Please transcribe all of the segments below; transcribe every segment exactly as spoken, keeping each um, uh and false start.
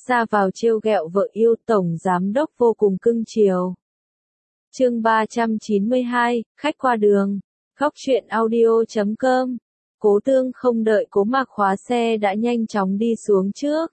ra vào trêu ghẹo vợ yêu, tổng giám đốc vô cùng cưng chiều. Chương ba trăm chín mươi hai, khách qua đường. Góc truyện audio chấm com. Cố Tương không đợi Cố Mạc khóa xe đã nhanh chóng đi xuống trước.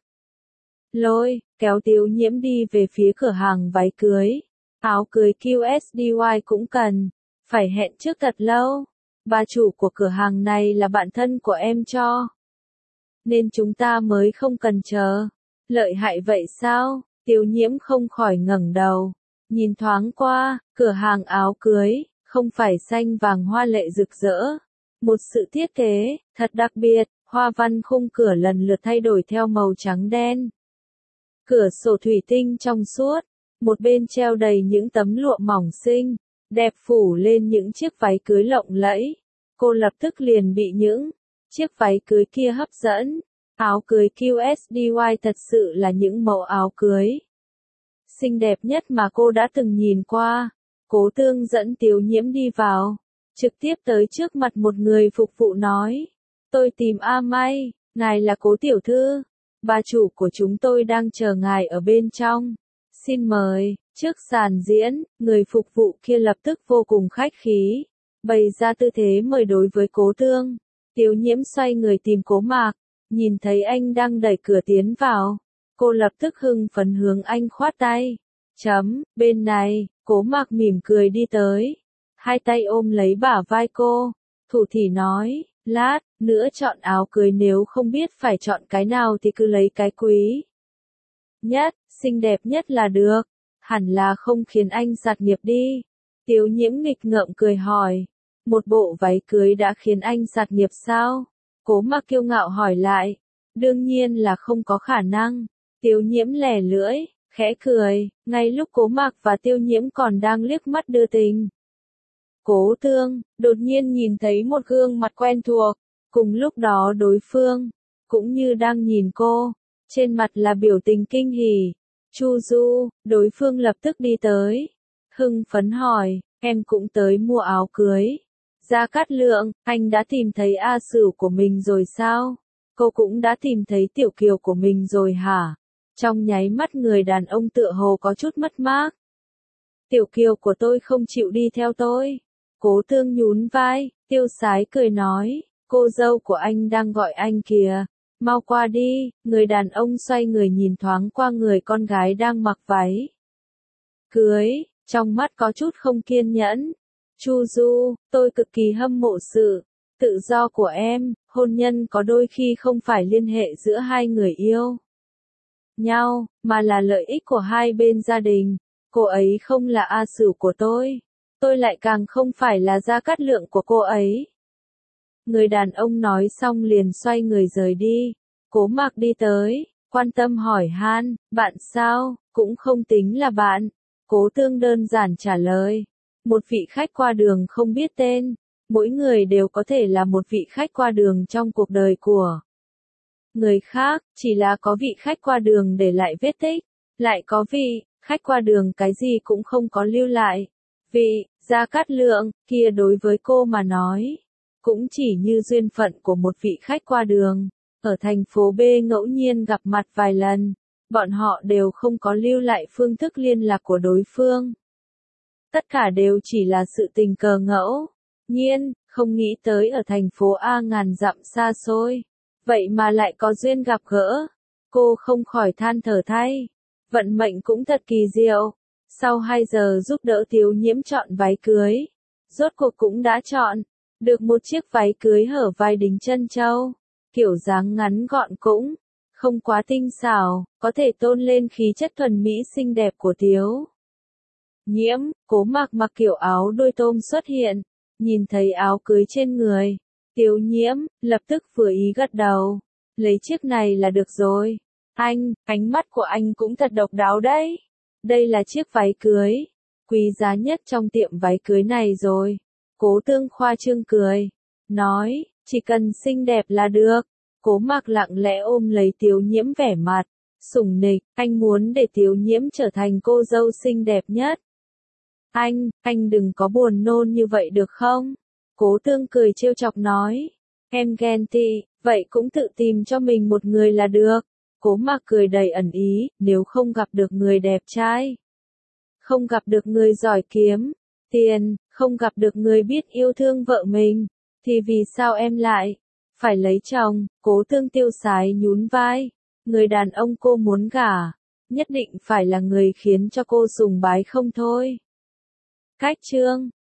Lôi, kéo Tiếu Nhiễm đi về phía cửa hàng váy cưới. Áo cưới quy ét đê i cũng cần. Phải hẹn trước thật lâu. Bà chủ của cửa hàng này là bạn thân của em cho. Nên chúng ta mới không cần chờ. Lợi hại vậy sao? Tiếu Nhiễm không khỏi ngẩng đầu. Nhìn thoáng qua, cửa hàng áo cưới, không phải xanh vàng hoa lệ rực rỡ. Một sự thiết kế, thật đặc biệt, hoa văn khung cửa lần lượt thay đổi theo màu trắng đen. Cửa sổ thủy tinh trong suốt, một bên treo đầy những tấm lụa mỏng xinh, đẹp phủ lên những chiếc váy cưới lộng lẫy. Cô lập tức liền bị những chiếc váy cưới kia hấp dẫn. Áo cưới quy ét đê i thật sự là những mẫu áo cưới xinh đẹp nhất mà cô đã từng nhìn qua. Cố Tương dẫn Tiếu Nhiễm đi vào, trực tiếp tới trước mặt một người phục vụ nói. Tôi tìm A May, ngài là Cố tiểu thư. Bà chủ của chúng tôi đang chờ ngài ở bên trong. Xin mời. Trước sàn diễn, người phục vụ kia lập tức vô cùng khách khí, bày ra tư thế mời đối với Cố Tương. Tiếu Nhiễm xoay người tìm Cố Mạc, nhìn thấy anh đang đẩy cửa tiến vào. Cô lập tức hưng phấn hướng anh khoát tay. Chấm, bên này, Cố Mạc mỉm cười đi tới. Hai tay ôm lấy bả vai cô. Thủ thỉ nói, lát nữa chọn áo cưới, nếu không biết phải chọn cái nào thì cứ lấy cái quý nhất, xinh đẹp nhất là được. Hẳn là không khiến anh sạt nghiệp đi. Tiếu Nhiễm nghịch ngợm cười hỏi. Một bộ váy cưới đã khiến anh sạt nghiệp sao? Cố Mạc kiêu ngạo hỏi lại. Đương nhiên là không có khả năng. Tiếu Nhiễm lẻ lưỡi, khẽ cười, ngay lúc Cố Mạc và Tiếu Nhiễm còn đang liếc mắt đưa tình. Cố Tương, đột nhiên nhìn thấy một gương mặt quen thuộc, cùng lúc đó đối phương, cũng như đang nhìn cô, trên mặt là biểu tình kinh hỉ. Chu Du, đối phương lập tức đi tới. Hưng phấn hỏi, em cũng tới mua áo cưới. Gia Cát Lượng, anh đã tìm thấy A Sửu của mình rồi sao? Cô cũng đã tìm thấy Tiểu Kiều của mình rồi hả? Trong nháy mắt người đàn ông tựa hồ có chút mất mát. Tiểu Kiều của tôi không chịu đi theo tôi. Cố Tương nhún vai, tiêu sái cười nói, cô dâu của anh đang gọi anh kìa. Mau qua đi. Người đàn ông xoay người nhìn thoáng qua người con gái đang mặc váy cưới, trong mắt có chút không kiên nhẫn. Chu Du, tôi cực kỳ hâm mộ sự tự do của em. Hôn nhân có đôi khi không phải liên hệ giữa hai người yêu nhau, mà là lợi ích của hai bên gia đình. Cô ấy không là A Sửu của tôi. Tôi lại càng không phải là Gia Cát Lượng của cô ấy. Người đàn ông nói xong liền xoay người rời đi. Cố Mạc đi tới, quan tâm hỏi han, bạn sao? Cũng không tính là bạn. Cố Tương đơn giản trả lời. Một vị khách qua đường không biết tên. Mỗi người đều có thể là một vị khách qua đường trong cuộc đời của người khác, chỉ là có vị khách qua đường để lại vết tích. Lại có vị khách qua đường cái gì cũng không có lưu lại. Vị Gia Cát Lượng kia đối với cô mà nói, cũng chỉ như duyên phận của một vị khách qua đường. Ở thành phố B ngẫu nhiên gặp mặt vài lần, bọn họ đều không có lưu lại phương thức liên lạc của đối phương. Tất cả đều chỉ là sự tình cờ ngẫu nhiên, không nghĩ tới ở thành phố A ngàn dặm xa xôi, vậy mà lại có duyên gặp gỡ. Cô không khỏi than thở thay, vận mệnh cũng thật kỳ diệu. Sau hai giờ giúp đỡ Tiếu Nhiễm chọn váy cưới, rốt cuộc cũng đã chọn được một chiếc váy cưới hở vai đính chân châu. Kiểu dáng ngắn gọn cũng không quá tinh xảo, có thể tôn lên khí chất thuần mỹ xinh đẹp của Tiếu Nhiễm. Cố Mạc mặc kiểu áo đôi tôm xuất hiện, nhìn thấy áo cưới trên người Tiếu Nhiễm, lập tức vừa ý gật đầu. Lấy chiếc này là được rồi. Anh, ánh mắt của anh cũng thật độc đáo đấy. Đây là chiếc váy cưới quý giá nhất trong tiệm váy cưới này rồi. Cố Tương khoa trương cười, nói, chỉ cần xinh đẹp là được. Cố Mạc lặng lẽ ôm lấy Tiếu Nhiễm vẻ mặt sủng nịch, anh muốn để Tiếu Nhiễm trở thành cô dâu xinh đẹp nhất. Anh, anh đừng có buồn nôn như vậy được không? Cố Tương cười trêu chọc nói, em ghen tị, vậy cũng tự tìm cho mình một người là được. Cố Mạc cười đầy ẩn ý, nếu không gặp được người đẹp trai, không gặp được người giỏi kiếm tiền, không gặp được người biết yêu thương vợ mình, thì vì sao em lại phải lấy chồng? Cố Tương tiêu sái nhún vai, người đàn ông cô muốn gả, nhất định phải là người khiến cho cô sùng bái không thôi. Cách chương